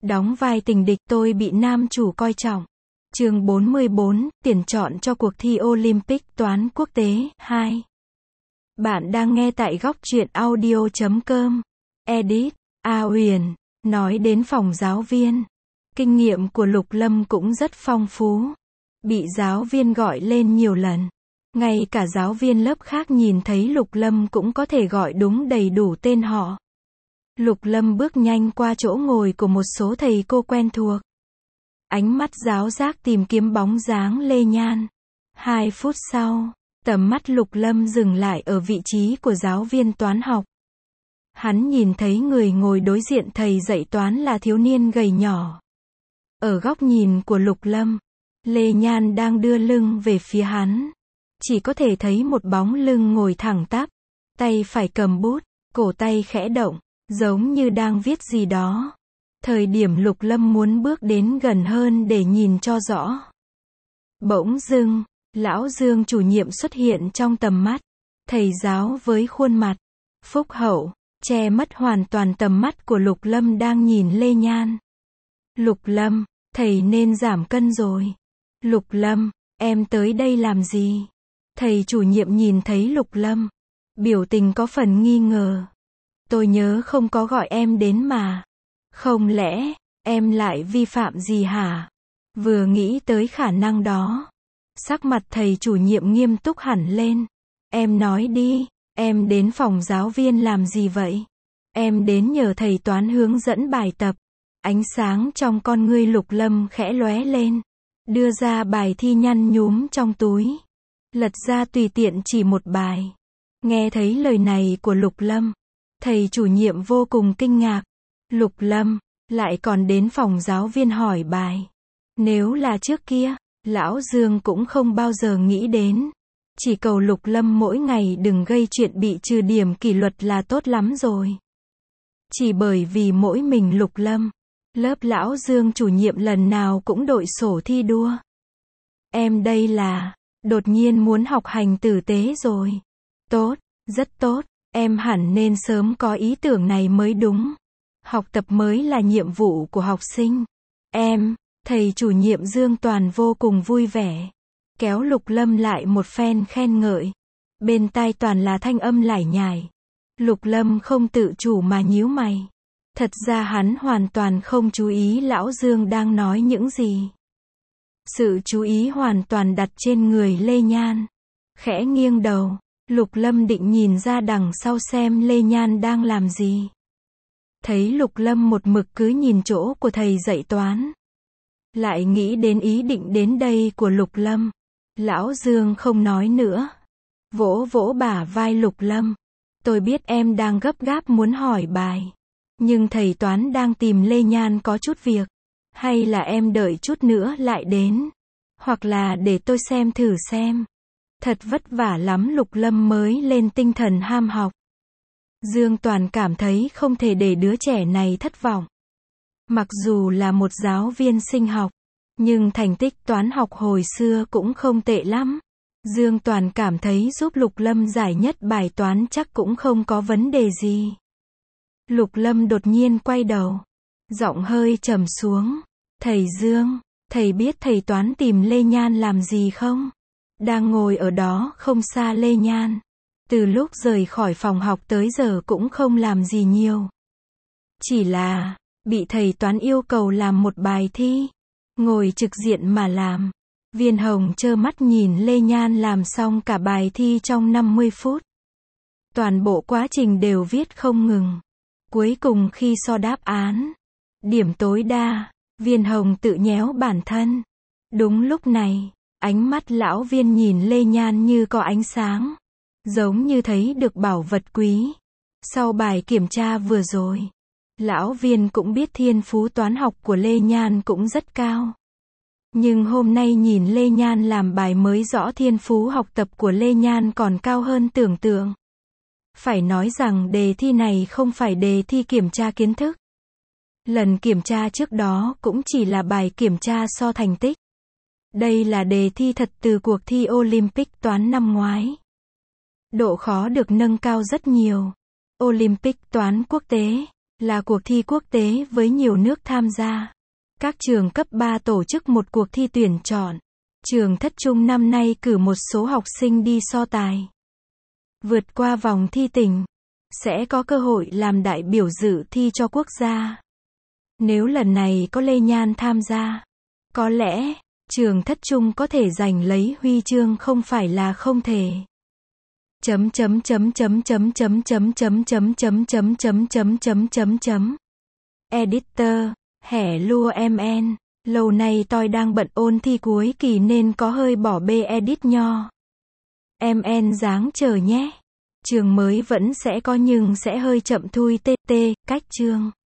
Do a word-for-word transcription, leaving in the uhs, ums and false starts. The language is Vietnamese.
Đóng vai tình địch, tôi bị nam chủ coi trọng. Chương bốn mươi bốn, tuyển chọn cho cuộc thi Olympic toán quốc tế, hai. Bạn đang nghe tại góc truyện audio chấm com. Edit, A Huyền, nói đến phòng giáo viên. Kinh nghiệm của Lục Lâm cũng rất phong phú. Bị giáo viên gọi lên nhiều lần. Ngay cả giáo viên lớp khác nhìn thấy Lục Lâm cũng có thể gọi đúng đầy đủ tên họ. Lục Lâm bước nhanh qua chỗ ngồi của một số thầy cô quen thuộc. Ánh mắt giáo giác tìm kiếm bóng dáng Lê Nhan. Hai phút sau, tầm mắt Lục Lâm dừng lại ở vị trí của giáo viên toán học. Hắn nhìn thấy người ngồi đối diện thầy dạy toán là thiếu niên gầy nhỏ. Ở góc nhìn của Lục Lâm, Lê Nhan đang đưa lưng về phía hắn. Chỉ có thể thấy một bóng lưng ngồi thẳng tắp, tay phải cầm bút, cổ tay khẽ động, giống như đang viết gì đó. Thời điểm Lục Lâm muốn bước đến gần hơn để nhìn cho rõ. Bỗng dưng, lão Dương chủ nhiệm xuất hiện trong tầm mắt. Thầy giáo với khuôn mặt phúc hậu, che mất hoàn toàn tầm mắt của Lục Lâm đang nhìn Lê Nhan. Lục Lâm, thầy nên giảm cân rồi. Lục Lâm, em tới đây làm gì? Thầy chủ nhiệm nhìn thấy Lục Lâm, biểu tình có phần nghi ngờ. Tôi nhớ không có gọi em đến mà. Không lẽ, em lại vi phạm gì hả? Vừa nghĩ tới khả năng đó, sắc mặt thầy chủ nhiệm nghiêm túc hẳn lên. Em nói đi, em đến phòng giáo viên làm gì vậy? Em đến nhờ thầy toán hướng dẫn bài tập. Ánh sáng trong con ngươi Lục Lâm khẽ lóe lên. Đưa ra bài thi nhăn nhúm trong túi. Lật ra tùy tiện chỉ một bài. Nghe thấy lời này của Lục Lâm, thầy chủ nhiệm vô cùng kinh ngạc. Lục Lâm, lại còn đến phòng giáo viên hỏi bài. Nếu là trước kia, lão Dương cũng không bao giờ nghĩ đến. Chỉ cầu Lục Lâm mỗi ngày đừng gây chuyện bị trừ điểm kỷ luật là tốt lắm rồi. Chỉ bởi vì mỗi mình Lục Lâm, lớp lão Dương chủ nhiệm lần nào cũng đội sổ thi đua. Em đây là, đột nhiên muốn học hành tử tế rồi. Tốt, rất tốt, em hẳn nên sớm có ý tưởng này mới đúng. Học tập mới là nhiệm vụ của học sinh. Em, thầy chủ nhiệm Dương Toàn vô cùng vui vẻ. Kéo Lục Lâm lại một phen khen ngợi. Bên tai toàn là thanh âm lải nhải. Lục Lâm không tự chủ mà nhíu mày. Thật ra hắn hoàn toàn không chú ý lão Dương đang nói những gì. Sự chú ý hoàn toàn đặt trên người Lê Nhan. Khẽ nghiêng đầu, Lục Lâm định nhìn ra đằng sau xem Lê Nhan đang làm gì. Thấy Lục Lâm một mực cứ nhìn chỗ của thầy dạy toán. Lại nghĩ đến ý định đến đây của Lục Lâm. Lão Dương không nói nữa. Vỗ vỗ bả vai Lục Lâm. Tôi biết em đang gấp gáp muốn hỏi bài. Nhưng thầy toán đang tìm Lê Nhan có chút việc. Hay là em đợi chút nữa lại đến. Hoặc là để tôi xem thử xem. Thật vất vả lắm Lục Lâm mới lên tinh thần ham học. Dương Toàn cảm thấy không thể để đứa trẻ này thất vọng. Mặc dù là một giáo viên sinh học, nhưng thành tích toán học hồi xưa cũng không tệ lắm. Dương Toàn cảm thấy giúp Lục Lâm giải nhất bài toán chắc cũng không có vấn đề gì. Lục Lâm đột nhiên quay đầu. Giọng hơi trầm xuống. Thầy Dương, thầy biết thầy toán tìm Lê Nhan làm gì không? Đang ngồi ở đó không xa Lê Nhan. Từ lúc rời khỏi phòng học tới giờ cũng không làm gì nhiều. Chỉ là, bị thầy toán yêu cầu làm một bài thi. Ngồi trực diện mà làm. Viên Hồng trơ mắt nhìn Lê Nhan làm xong cả bài thi trong năm mươi phút. Toàn bộ quá trình đều viết không ngừng. Cuối cùng khi so đáp án, điểm tối đa, Viên Hồng tự nhéo bản thân. Đúng lúc này, ánh mắt lão Viên nhìn Lê Nhan như có ánh sáng. Giống như thấy được bảo vật quý. Sau bài kiểm tra vừa rồi, lão Viên cũng biết thiên phú toán học của Lê Nhan cũng rất cao. Nhưng hôm nay nhìn Lê Nhan làm bài mới rõ thiên phú học tập của Lê Nhan còn cao hơn tưởng tượng. Phải nói rằng đề thi này không phải đề thi kiểm tra kiến thức. Lần kiểm tra trước đó cũng chỉ là bài kiểm tra so thành tích. Đây là đề thi thật từ cuộc thi Olympic toán năm ngoái. Độ khó được nâng cao rất nhiều. Olympic toán quốc tế, là cuộc thi quốc tế với nhiều nước tham gia. Các trường cấp ba tổ chức một cuộc thi tuyển chọn. Trường Thất Trung năm nay cử một số học sinh đi so tài. Vượt qua vòng thi tỉnh, sẽ có cơ hội làm đại biểu dự thi cho quốc gia. Nếu lần này có Lê Nhan tham gia, có lẽ, trường Thất Trung có thể giành lấy huy chương không phải là không thể. Chấm chấm chấm chấm chấm chấm chấm chấm chấm chấm chấm chấm chấm chấm chấm chấm. Editor, hẻ lua mn, lâu nay tôi đang bận ôn thi cuối kỳ nên có hơi bỏ bê edit nho. Mn dáng chờ nhé. Trường mới vẫn sẽ có nhưng sẽ hơi chậm thui tê tê, cách chương.